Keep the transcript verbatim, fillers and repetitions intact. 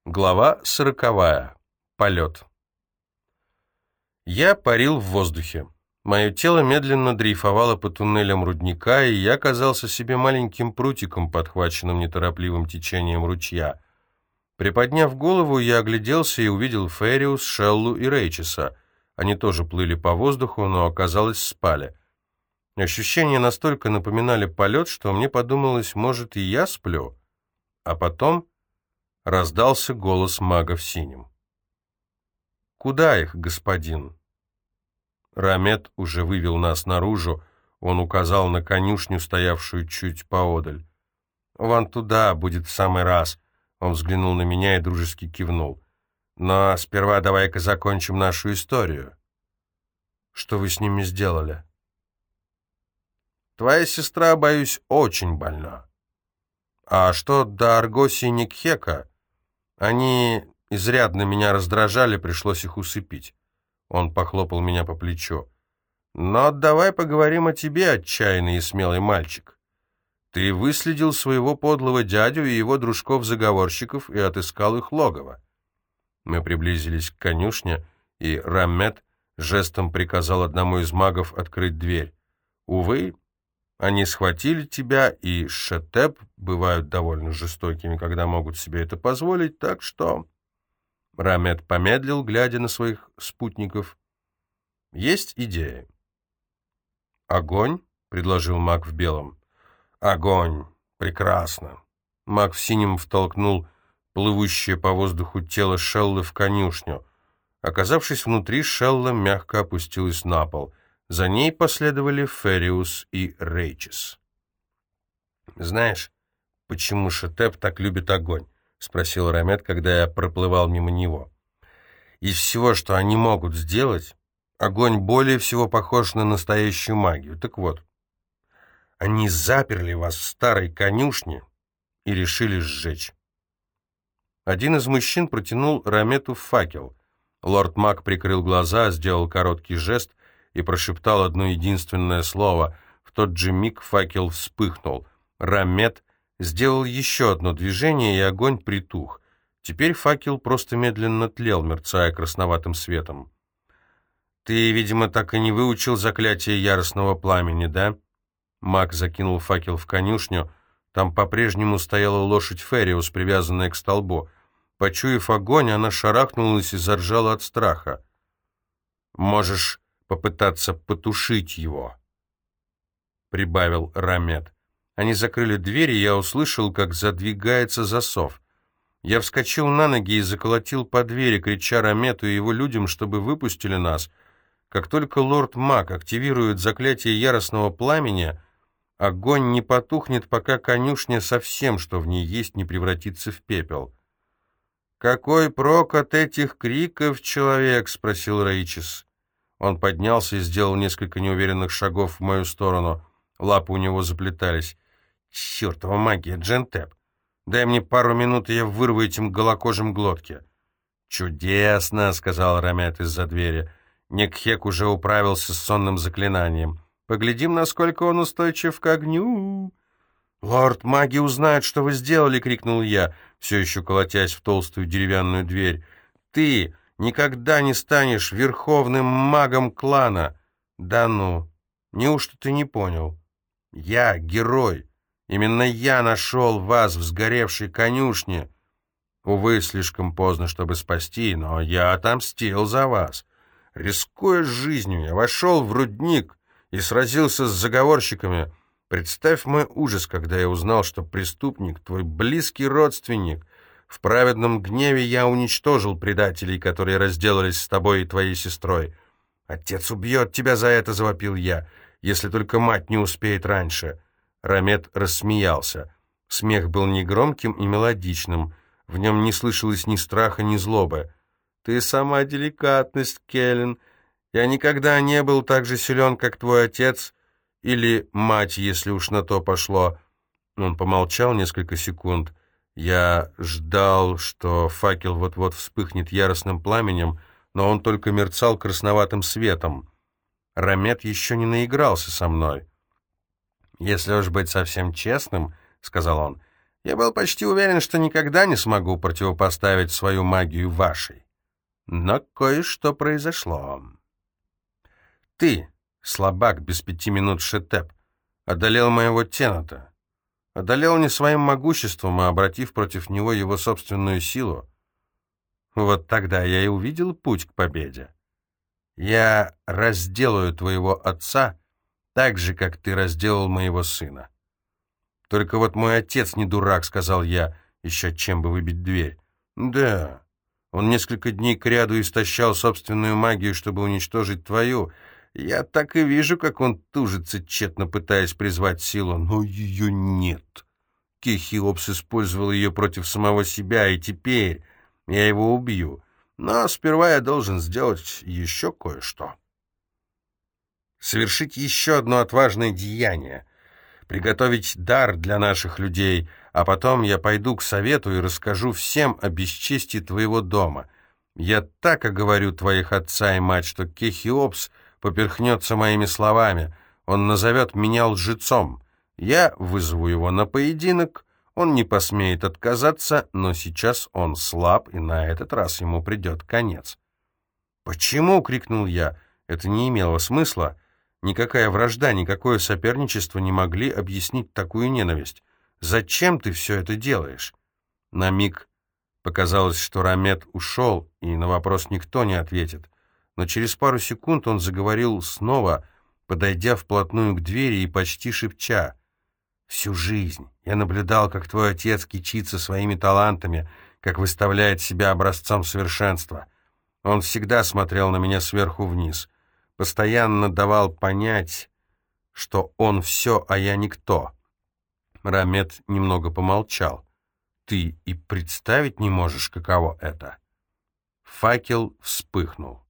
Глава сороковая. Полет. Я парил в воздухе. Мое тело медленно дрейфовало по туннелям рудника, и я казался себе маленьким прутиком, подхваченным неторопливым течением ручья. Приподняв голову, я огляделся и увидел Фериус, Шеллу и Рейчеса. Они тоже плыли по воздуху, но, оказалось, спали. Ощущения настолько напоминали полет, что мне подумалось, может, и я сплю. А потом раздался голос мага в синем. «Куда их, господин?» Рамет уже вывел нас наружу, он указал на конюшню, стоявшую чуть поодаль. «Вон туда будет в самый раз», — он взглянул на меня и дружески кивнул. «Но сперва давай-ка закончим нашу историю». «Что вы с ними сделали?» «Твоя сестра, боюсь, очень больна. А что до Аргоси и Никхека? Они изрядно меня раздражали, пришлось их усыпить». Он похлопал меня по плечу. «Но давай поговорим о тебе, отчаянный и смелый мальчик. Ты выследил своего подлого дядю и его дружков-заговорщиков и отыскал их логово». Мы приблизились к конюшне, и Рамет жестом приказал одному из магов открыть дверь. «Увы, они схватили тебя, и Шетеп бывают довольно жестокими, когда могут себе это позволить, так что...» Рамет помедлил, глядя на своих спутников. «Есть идея?» «Огонь?» — предложил маг в белом. «Огонь! Прекрасно!» Маг в синем втолкнул плывущее по воздуху тело Шеллы в конюшню. Оказавшись внутри, Шелла мягко опустилась на пол. За ней последовали Фериус и Рейчес. «Знаешь, почему Шетеп так любит огонь?» — спросил Рамет, когда я проплывал мимо него. «Из всего, что они могут сделать, огонь более всего похож на настоящую магию. Так вот, они заперли вас в старой конюшне и решили сжечь». Один из мужчин протянул Рамету факел. Лорд-маг прикрыл глаза, сделал короткий жест и прошептал одно единственное слово. В тот же миг факел вспыхнул. Рамет сделал еще одно движение, и огонь притух. Теперь факел просто медленно тлел, мерцая красноватым светом. «Ты, видимо, так и не выучил заклятие яростного пламени, да?» Маг закинул факел в конюшню. Там по-прежнему стояла лошадь Фериус, привязанная к столбу. Почуяв огонь, она шарахнулась и заржала от страха. «Можешь попытаться потушить его», — прибавил Рамет. Они закрыли дверь, и я услышал, как задвигается засов. Я вскочил на ноги и заколотил по двери, крича Рамету и его людям, чтобы выпустили нас. Как только лорд-маг активирует заклятие яростного пламени, огонь не потухнет, пока конюшня со всем, что в ней есть, не превратится в пепел. «Какой прок от этих криков, человек?» — спросил Рейчес. Он поднялся и сделал несколько неуверенных шагов в мою сторону. Лапы у него заплетались. «Чертова магия, Джентеп! Дай мне пару минут, и я вырву этим голокожим глотки». «Чудесно!» — сказал Рамет из-за двери. Никхек уже управился с сонным заклинанием. «Поглядим, насколько он устойчив к огню». «Лорд-маги узнают, что вы сделали!» — крикнул я, все еще колотясь в толстую деревянную дверь. «Ты никогда не станешь верховным магом клана!» «Да ну! Неужто ты не понял? Я герой! Именно я нашел вас в сгоревшей конюшне! Увы, слишком поздно, чтобы спасти, но я отомстил за вас. Рискуя жизнью, я вошел в рудник и сразился с заговорщиками. Представь мой ужас, когда я узнал, что преступник — твой близкий родственник. В праведном гневе я уничтожил предателей, которые разделались с тобой и твоей сестрой. «Отец убьет тебя за это!» — завопил я, «если только мать не успеет раньше». Рамет рассмеялся. Смех был негромким и мелодичным. В нем не слышалось ни страха, ни злобы. «Ты сама деликатность, Келлен. Я никогда не был так же силен, как твой отец, или мать, если уж на то пошло». Он помолчал несколько секунд. Я ждал, что факел вот-вот вспыхнет яростным пламенем, но он только мерцал красноватым светом. Рамет еще не наигрался со мной. «Если уж быть совсем честным, — сказал он, Я был почти уверен, что никогда не смогу противопоставить свою магию вашей. Но кое-что произошло. Ты, слабак без пяти минут Шетеп, одолел моего Тената. Одолел не своим могуществом, а обратив против него его собственную силу. Вот тогда я и увидел путь к победе. Я разделаю твоего отца так же, как ты разделал моего сына. Только вот мой отец не дурак, сказал я, еще чем бы выбить дверь. Да, он несколько дней кряду истощал собственную магию, чтобы уничтожить твою. Я так и вижу, как он тужится, тщетно пытаясь призвать силу, но ее нет. Кехиопс использовал ее против самого себя, и теперь я его убью. Но сперва я должен сделать еще кое-что. Совершить еще одно отважное деяние. Приготовить дар для наших людей, а потом я пойду к совету и расскажу всем о бесчестии твоего дома. Я так оговорю твоих отца и мать, что Кехиопс поперхнется моими словами. Он назовет меня лжецом. Я вызову его на поединок. Он не посмеет отказаться, но сейчас он слаб, и на этот раз ему придет конец. «Почему?» — крикнул я. Это не имело смысла. Никакая вражда, никакое соперничество не могли объяснить такую ненависть. «Зачем ты все это делаешь?» На миг показалось, что Рамет ушел, и на вопрос никто не ответит. Но через пару секунд он заговорил снова, подойдя вплотную к двери и почти шепча. «Всю жизнь я наблюдал, как твой отец кичится своими талантами, как выставляет себя образцом совершенства. Он всегда смотрел на меня сверху вниз, постоянно давал понять, что он все, а я никто». Рамет немного помолчал. «Ты и представить не можешь, каково это?» Факел вспыхнул.